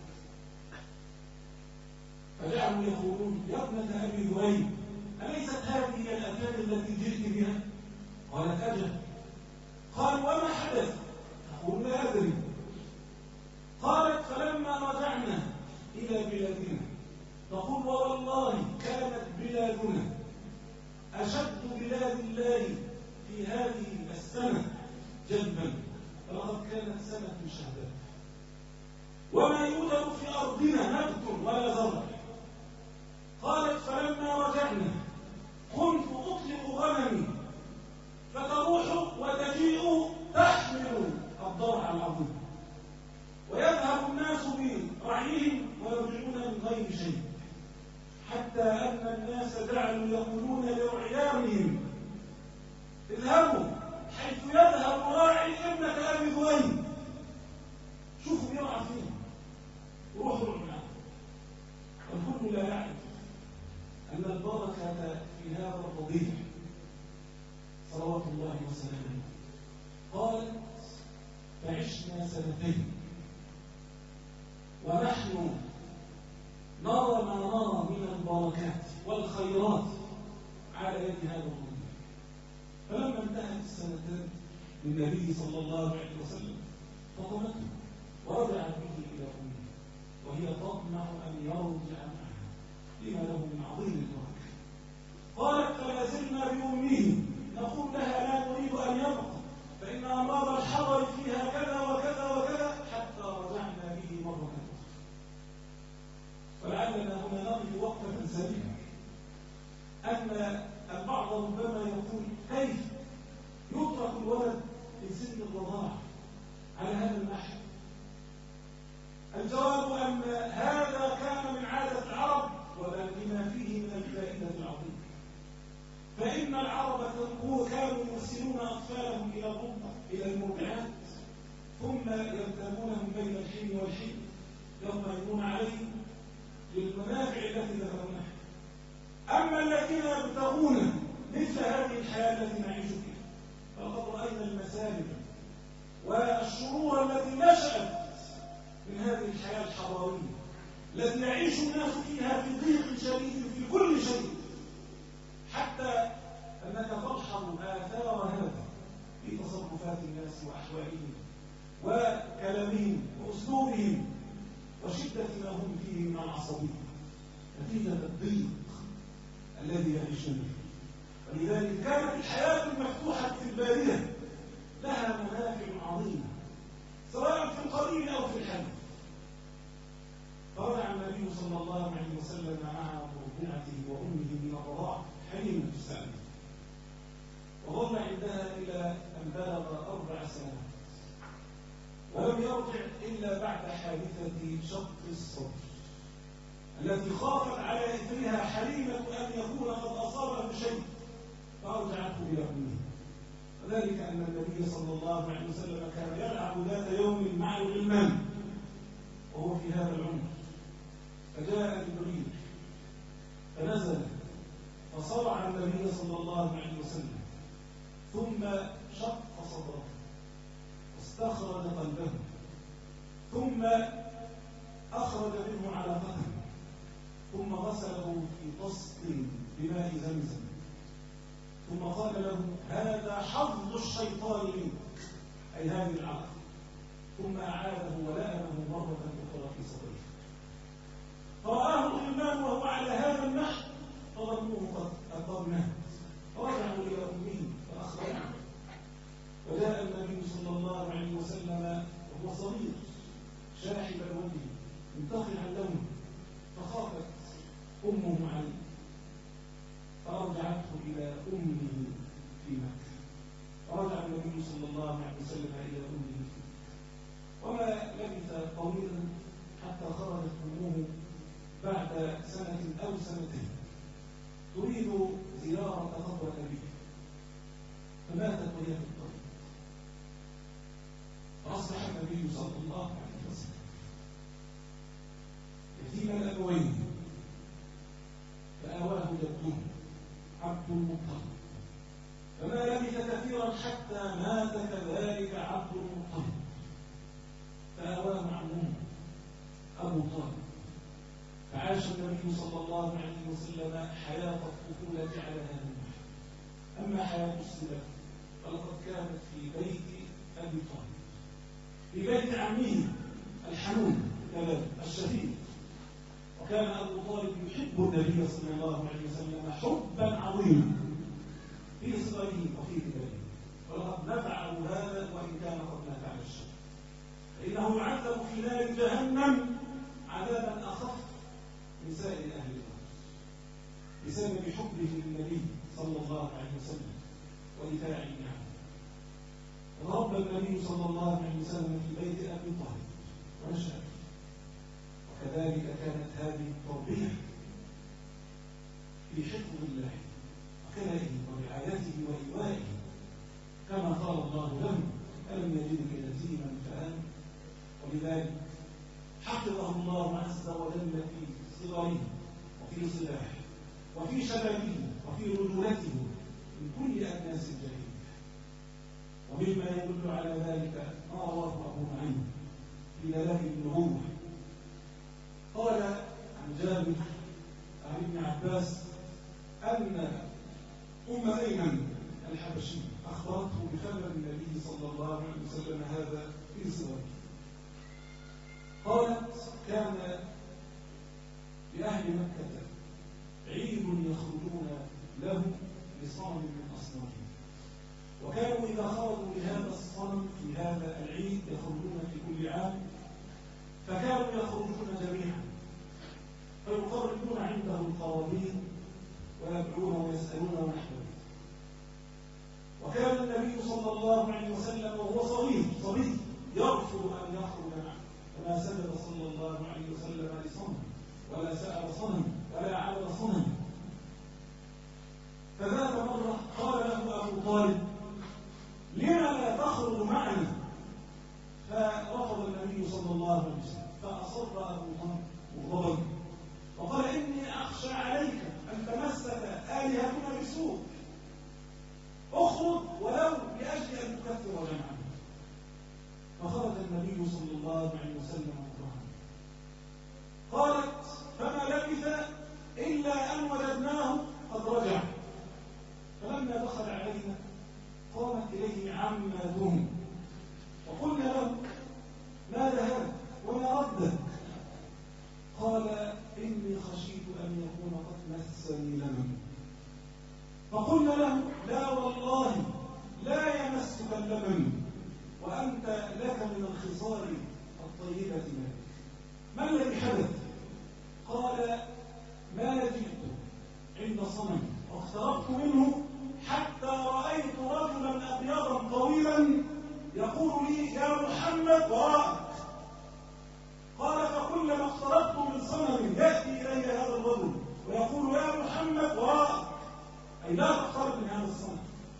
فجعلوا يقولون يا ابنة أبي ذؤيب أليست هذه الأتان التي جئت بها؟ قالت أجل. قال وما حدث؟ تقول لا أدري. قالت فلما رجعنا إلى بلادنا تقول والله كانت بلادنا أشد بلاد الله في هذه السنة جدبا، فلقد كانت سنة شهداء وما يوجد في أرضنا نبت ولا زرع. قالت فلما رجعنا كنت أطلق غنمي فتروح وتجيء تحمل الضرع العظيم ويذهب الناس برعيهم ويرجعون من غير شيء، حتى أن الناس جعلوا يقولون لرعيانهم اذهبوا حيث يذهب راعي ابنة أبي ذؤيب، شوفوا يرعى فين روحوا معه. والكل لا يعرف أن البركة في هذا الرضيع صلوات الله وسلامه. قالت فعشنا سنتين ونحن نرى ما نرى من البركات والخيرات على يد هذا الرضيع. فلما انتهت السنتان للنبي صلى الله عليه وسلم فطمته ورجعت به إلى أمه وهي تطمع أن يرجع معها لما له من عظيم البركة. قالت فلا زلنا بأمه نقول لها لا نريد أن يبقى فإن أمراض الحضر فيها كذا وكذا وكذا حتى رجعنا به مرة أخرى. يقول كيف يترك الولد في سن الرضاعة على هذا النحو؟ الجواب أن هذا كان من عادة العرب وبل بما فيه من الفائدة العظيمة. فإن العرب كانوا يرسلون أطفالهم إلى الرضع إلى المرضعات ثم يرتبونهم بين الحين والحين يطمئنون عليهم للمنافع التي ذكرناها. أما الذين يبتغون مثل هذه الحياة التي نعيش فيها فلقد رأينا المسالب والشرور التي نشأت من هذه الحياة الحضارية التي يعيش الناس فيها في ضيق شديد في كل شيء، حتى أنك تلحظ آثار هذا في تصرفات الناس وأحوالهم وكلامهم وأسلوبهم وشدة ما هم فيه من العصبية نتيجة الضيق الذي يعيشون فيه. ولذلك كانت الحياة المفتوحة في البادية لها منافع عظيمة سواء في القليل أو في الحديث. فرجع النبي صلى الله عليه وسلم مع مرضعته وأمه من الرضاعة حليمة السعد وظل عندها إلى أن بلغ أربع سنوات ولم يرجع إلا بعد حادثة شق الصدر التي خافت على إثرها حليمة أن يكون قد أصابه شيء فأرجعته إلى أمه. وذلك أن النبي صلى الله عليه وسلم كان يلعب ذات يوم مع الغلمان وهو في هذا العمر، فجاء جبريل فنزل فصرع النبي صلى الله عليه وسلم ثم شق صدره واستخرج قلبه ثم أخرج منه علقة ثم غسله في طست بماء زمزم ثم قال له هذا حظ الشيطان منك أي هذه العقل، ثم أعاده ولأمه مرة أخرى في صدره. فرآه الغلمان وهو على هذا النحو فظنوه قد قد مات فرجعوا إلى أمه فأخرجه. وجاء النبي صلى الله عليه وسلم وهو صغير شاحب الوجه منتقع اللون فخافت أمه عليه فأرجعته إلى أمه في مكة. فرجع النبي صلى الله عليه وسلم إلى أمه في مكة وما لبث طويلا حتى خرجت أمه بعد سنة أو سنتين تريد زيارة قبر أبيها فماتت وهي في الطريق. فأصبح النبي صلى الله عليه وسلم يتيم الأبوين فآواه جده عبد المطلب فما لبث كثيرا حتى مات كذلك عبد المطلب فآواه عمه أبو طالب. فعاش النبي صلى الله عليه وسلم حياة الطفولة على هذا النحو. أما حياة الصبا فلقد كانت في بيت أبي طالب في بيت عمه الحنون الشفيق. وكان أبو طالب يحب النبي صلى الله عليه وسلم حبا عظيما في صغره وفي كبره ولقد نفعه هذا وإن كان قد مات على الشر فإنه يعذب في نار جهنم عذابا أخف من سائر أهل الأرض بسبب حبه للنبي صلى الله عليه وسلم ودفاعه عنه. رب النبي صلى الله عليه وسلم في بيت أبي طالب ونشأ، وكذلك كانت هذه التربية في حفظ الله وكلائه ورعايته وإيوائه كما قال الله له ألم يجدك يتيما فآوى. ولذلك حفظه الله عز وجل في صغره وفي صلاحه وفي شبابه وفي رجولته من كل أناس الجاهلية. ومما يدل على ذلك ما رواه أبو نعيم في دلائل النبوة قال عن جابر عن ابن عباس أن أم أيمن الحبشي أخبرته بخبر النبي صلى الله عليه وسلم هذا في صغره. قالت كان لأهل مكة عيد يخرجون له لصنم من أصنامهم، وكانوا إذا خرجوا لهذا الصنم في هذا العيد يخرجون في كل عام فكانوا يخرجون جميعا فيقربون عنده القرابين ويدعون ويسألون ونحو ذلك. صلى الله عليه وسلم وهو صغير صغير يرفض أن يخرج معه، فما سجد صلى الله عليه وسلم لصنم ولا سأل صنم ولا عبد صنم. فذات مرة قال له أبو طالب: لما لا تخرج معنا؟ فرفض النبي صلى الله عليه وسلم، فأصر أبو طالب مغضبا وقال: إني أخشى عليك أن تمسك آلهتنا بسوء، اخرج ولو لأجل أن تكثر جمعنا. فخرج النبي صلى الله عليه وسلم مكرها. قالت: فما لبث إلا أن وجدناه قد رجع، فلما دخل علينا قامت إليه عمتهم وقلنا له: ماذا هذا وما ردك؟ قال: إني خشيت أن يكون قد مسني لمن. فقلنا له: لا والله لا يمسك اللمن، وأنت لك من الخصال الطيبة مالك. ما الذي حدث؟ قال: ما جئت عند صنم واقتربت منه حتى رأيت رجلا أبيضا طويلا يقول لي: يا محمد وراءك. قال: فكلما اقتربت من صنم يأتي إلي هذا الرجل ويقول: يا محمد وراءك، أي لا تقترب من هذا الصنم.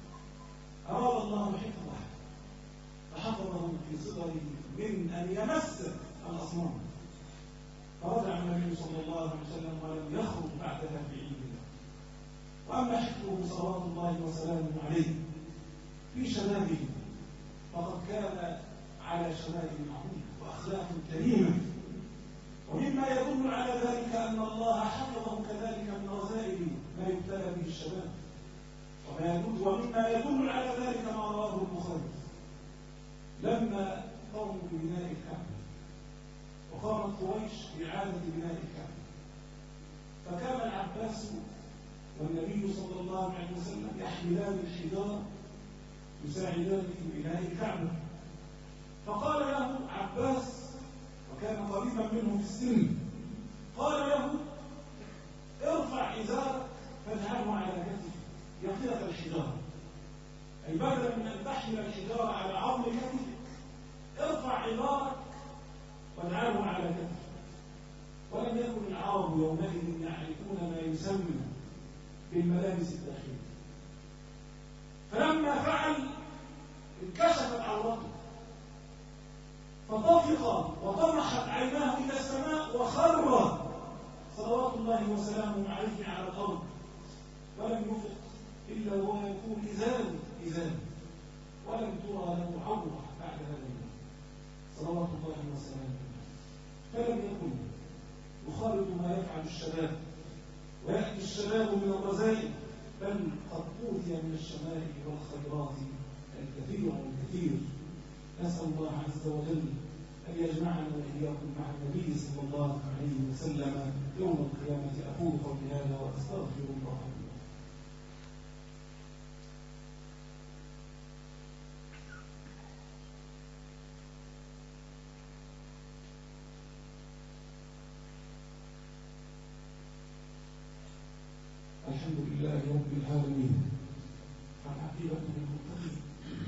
أراد الله حفظه فحفظه في صغره من أن يمس الأصنام. فرجع النبي صلى الله عليه وسلم ولم يخرج بعدها في عيد الله. وأما حفظه صلوات الله وسلامه عليه في شبابه فقد كان على شمائل عظيمة وأخلاق كريمة، ومما يدل على ذلك أن الله حفظه كذلك من رذائل ما يبتلى به الشباب. وما يدل ومما يدل على ذلك ما رواه البخاري لما قاموا ببناء الكعبة وقامت قريش بإعادة بناء الكعبة، فكان العباس والنبي صلى الله عليه وسلم يحملان الحجارة يساعدان في بناء الكعبة. فقال له عباس وكان قريبا منه في السن، قال له: ارفع إزارك فاجعله على كتفك يقيك الحجارة، أي بدلا من أن تحمل الحجارة على عظم كتفك ارفع إزارك واجعله على كتفك. ولم يكن العرب يومئذ يعرفون ما يسمى بالملابس الداخلية، فلما فعل انكشفت عورته فطفق وطمحت عيناه إلى السماء وخر صلوات الله وسلامه عليه على الأرض، ولم يفق إلا وهو يقول: إزال إزال، ولم ترى له عورة بعد هذا اليوم صلوات الله وسلامه. فلم يكن يخالط ما يفعل الشباب ويأتي الشباب من الرذائل، بل قد أوتي من الشمائل والخيرات الكثير والكثير. نسأل الله عز وجل أن يجمعنا وإياكم مع النبي صلى الله عليه وسلم يوم القيامة. أقول قولي هذا وأستغفر الله لي. الحمد لله رب العالمين، والعاقبة للمتقين،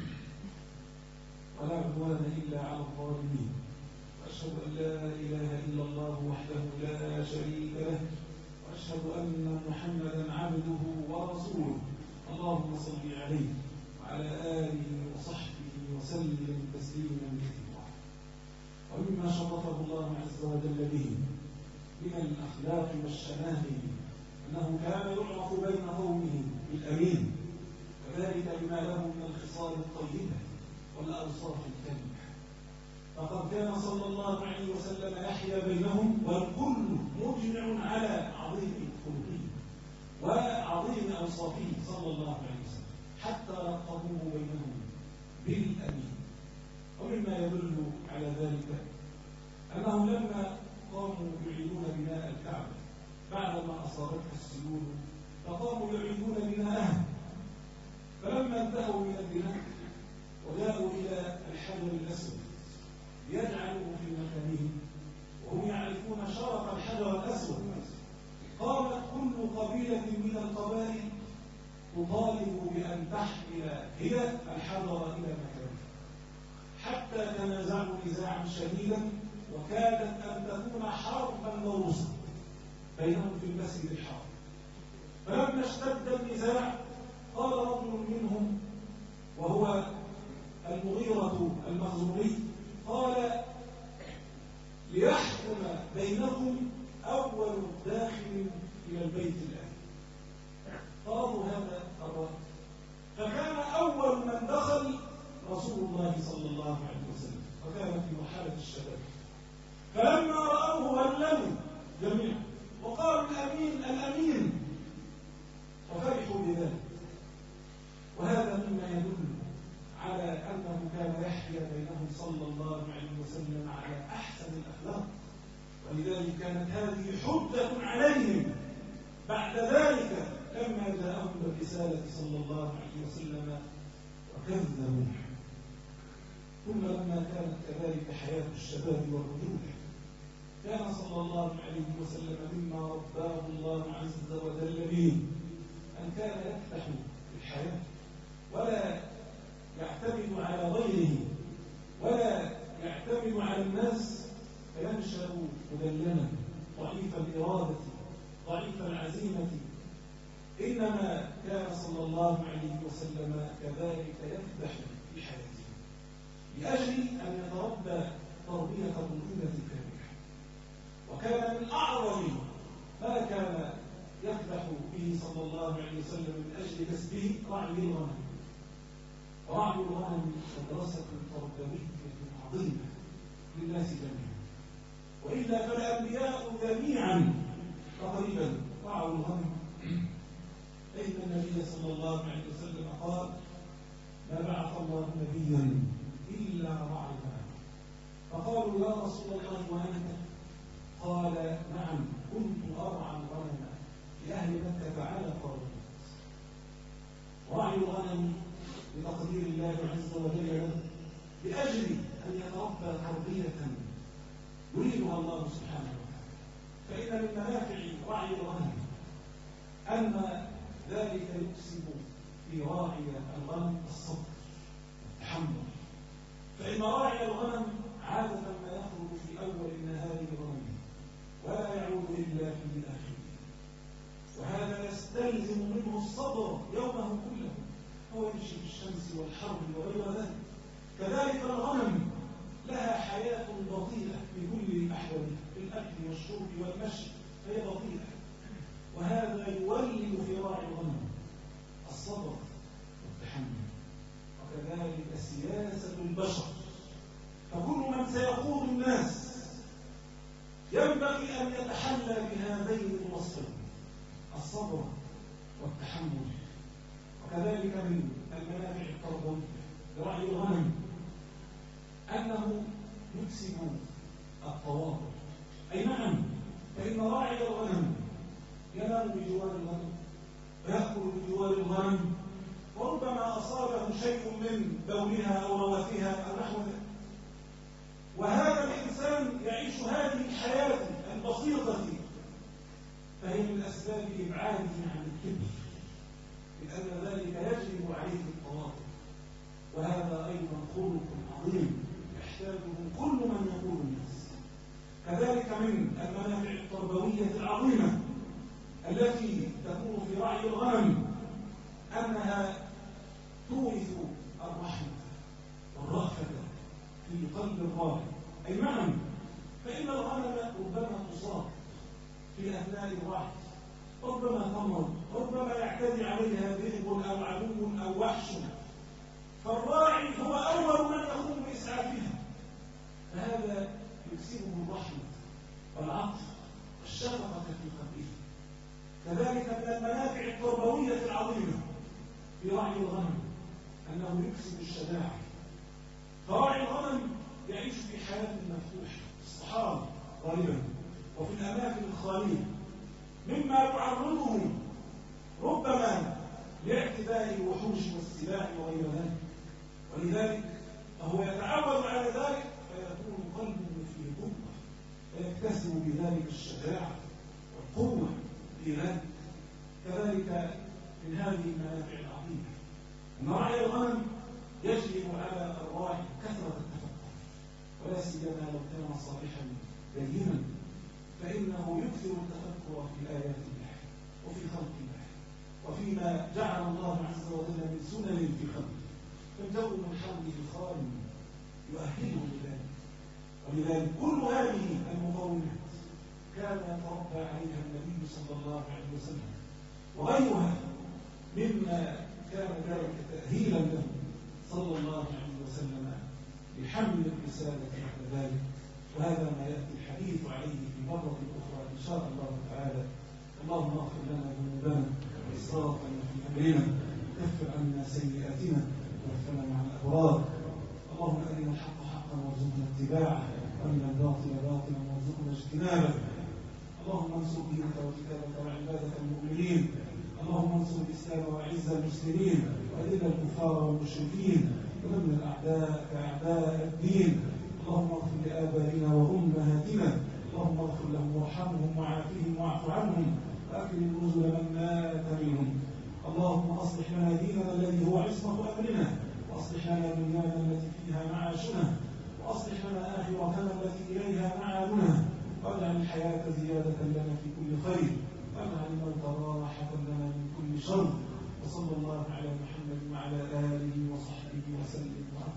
ولا عدوان إلا على الظالمين، وأشهد أن لا إله إلا الله وحده لا شريك له، وأشهد أن محمدا عبده ورسوله. اللهم صل عليه وعلى آله وصحبه وسلم تسليما كثيرا. ومما شرفه الله عز وجل به من الأخلاق والشمائل أنه كان يعرف بين قومه بالأمين، وذلك لما له من الخصال الطيبة والأوصاف الكريمة. فقد كان صلى الله عليه وسلم يحيا بينهم والكل مجمع على عظيم خلقه وعظيم أوصافه صلى الله عليه وسلم، حتى لقبوه بينهم بالأمين. ومما يدل على ذلك أنهم لما قاموا يعيدون بناء الكعبة بعدما أصابتها السيول فقاموا يعيدون بناءها، فلما انتهوا من البناء وجاءوا إلى الحجر الأسود ليجعلوه في مكانه وهم يعرفون شرف الحجر الأسود، قامت كل قبيلة من القبائل تطالب بأن تحمل هي الحجر انحدر إلى مكانه حتى تنازعوا نزاعا شديدا وكادت أن تكون حربا موروثة بينهم في المسجد الحرام. فلما اشتد النزاع قال رجل منهم وهو المغيرة المخزومي قال: ليحكم بينكم أول داخل إلى البيت الآن. قالوا هذا الرجل، فكان أول من دخل رسول الله صلى الله عليه وسلم، وكان في مرحلة الشباب. فلما رأوه ولوا جميعا وقالوا: الأمين الأمين، وفرحوا بذلك. وهذا مما يدل على أنه كان يحيا بينهم صلى الله عليه وسلم على أحسن الأخلاق، ولذلك كانت هذه حجة عليهم بعد ذلك لما جاءهم بالرسالة صلى الله عليه وسلم وكذبوا. ثم لما كانت كذلك حياة الشباب والرجولة كان صلى الله عليه وسلم مما رباه الله عز وجل به أن كان يفتح في الحياة ولا يعتمد على غيره ولا يعتمد على الناس فينشأ مدللا ضعيف الإرادة ضعيف العزيمة. إنما كان صلى الله عليه وسلم كذلك يفتح في حياته لأجل أن يتربى تربية الرجولة كاملة. وكان من أعظم ما كان يفتح به صلى الله عليه وسلم من أجل كسبه رعي الغنم. رعي الغنم مدرسة تربوية عظيمة للناس جميعا، وإلا فالأنبياء جميعا تقريبا رعوا الغنم. فإن النبي صلى الله عليه وسلم قال: ما بعث الله نبيا إلا رعى الغنم. فقالوا: يا رسول الله وأنت؟ قال: نعم، كنت أرعى الغنم لأهل مكة على قرارات. رعي الغنم بتقدير الله عز وجل له لأجل أن يتربى تربية يريدها الله سبحانه وتعالى. فإن من منافع رعي الغنم أن ذلك يكسب في راعي الغنم الصبر والتحمل. فإن راعي الغنم عادة ما يخرج في أول النهار بغنمه ولا يعود إلا في آخره، وهذا يستلزم منه الصبر يومه كله، هو يمشي في الشمس والحر وغير ذلك. كذلك الغنم لها حياة بطيئة في كل أحوالها، في الأكل والشرب والمشي فهي بطيئة، وهذا يولد في راعي الغنم الصبر والتحمل. وكذلك سياسة البشر، فكل من سيقود الناس ينبغي أن يتحلى بهذين الوصفين: الصبر والتحمل. وكذلك من المنافع التربوية لرعي الغنم أنه يكسب التواضع. أي نعم، فإن راعي الغنم ينام بجوار الغنم ويأكل بجوار الغنم، وربما أصابه شيء من بولها أو روثها أو نحو ذلك، وهذا الإنسان يعيش هذه الحياة البسيطة، فهي من أسباب إبعاده عن الكبر، لأن ذلك يجلب عليه التواضع. وهذا أيضا خلق عظيم يحتاجه كل من يقود الناس. كذلك من المنافع التربوية العظيمة التي تكون في رعي الغنم أنها تورث الرحمة والرأفة في قلب الراعي. أي نعم، فإن الغنم ربما تصاب في أثناء الرعي، ربما تمرض، ربما يعتدي عليها ذئب أو عدو أو وحش، فالراعي هو أول من يقوم بإسعافها، فهذا يكسبه الرحمة والعطف والشفقة في قلبه. كذلك من المنافع التربوية العظيمة في رعي الغنم أنه يكسب الشجاعة. فراعي الغنم يعيش في حياة مفتوحة في الصحراء غالبا وفي الأماكن الخالية، مما يعرضه ربما لاعتداء الوحوش والسباع وغير ذلك، ولذلك فهو يتعود على ذلك فيكون قلبه في قوة فيكتسب بذلك الشجاعة والقوة في ذلك. كذلك من هذه المنافع العظيمة أن رعي الغنم يجلب على الأرواح كثرة التفكر، ولا سيما لو كان صالحا دينا، فإنه يكثر التفكر في آيات الله وفي خلق الله وفيما جعل الله عز وجل من سنن في خلقه، فالجو من حوله خال يؤهله لذلك. ولذلك كل هذه المقومات كان يتربى عليها النبي صلى الله عليه وسلم، وغيرها مما كان ذلك تأهيلا له صلى الله عليه وسلم لحمل الرسالة بعد ذلك. وهذا ما يأتي الحديث عليه في مرة أخرى إن شاء الله تعالى. اللهم اغفر لنا ذنوبنا وإسرافنا في أمرنا، كفر عنا سيئاتنا وتوفنا مع الأبرار. اللهم أرنا الحق حقا وارزقنا اتباعه، وأرنا الباطل باطلا وارزقنا اجتنابه. اللهم انصر دينك وكتابك وعبادك المؤمنين. اللهم انصر الإسلام وأعز المسلمين، وأذل الكفار والمشركين، ودمر أعداءك أعداء الدين. اللهم اغفر لآبائنا وأمهاتنا، اللهم اغفر لهم وارحمهم وعافهم واعف عنهم، وأكرم نزل من مات منهم. اللهم أصلح لنا ديننا الذي هو عصمة أمرنا، وأصلح لنا دنيانا التي فيها معاشنا، وأصلح لنا آخرتنا التي إليها معادنا، واجعل الحياة زيادة لنا في كل خير، واجعل الموت راحة لنا من كل شر. وصلى الله على محمد وعلى آله وصحبه وسلم.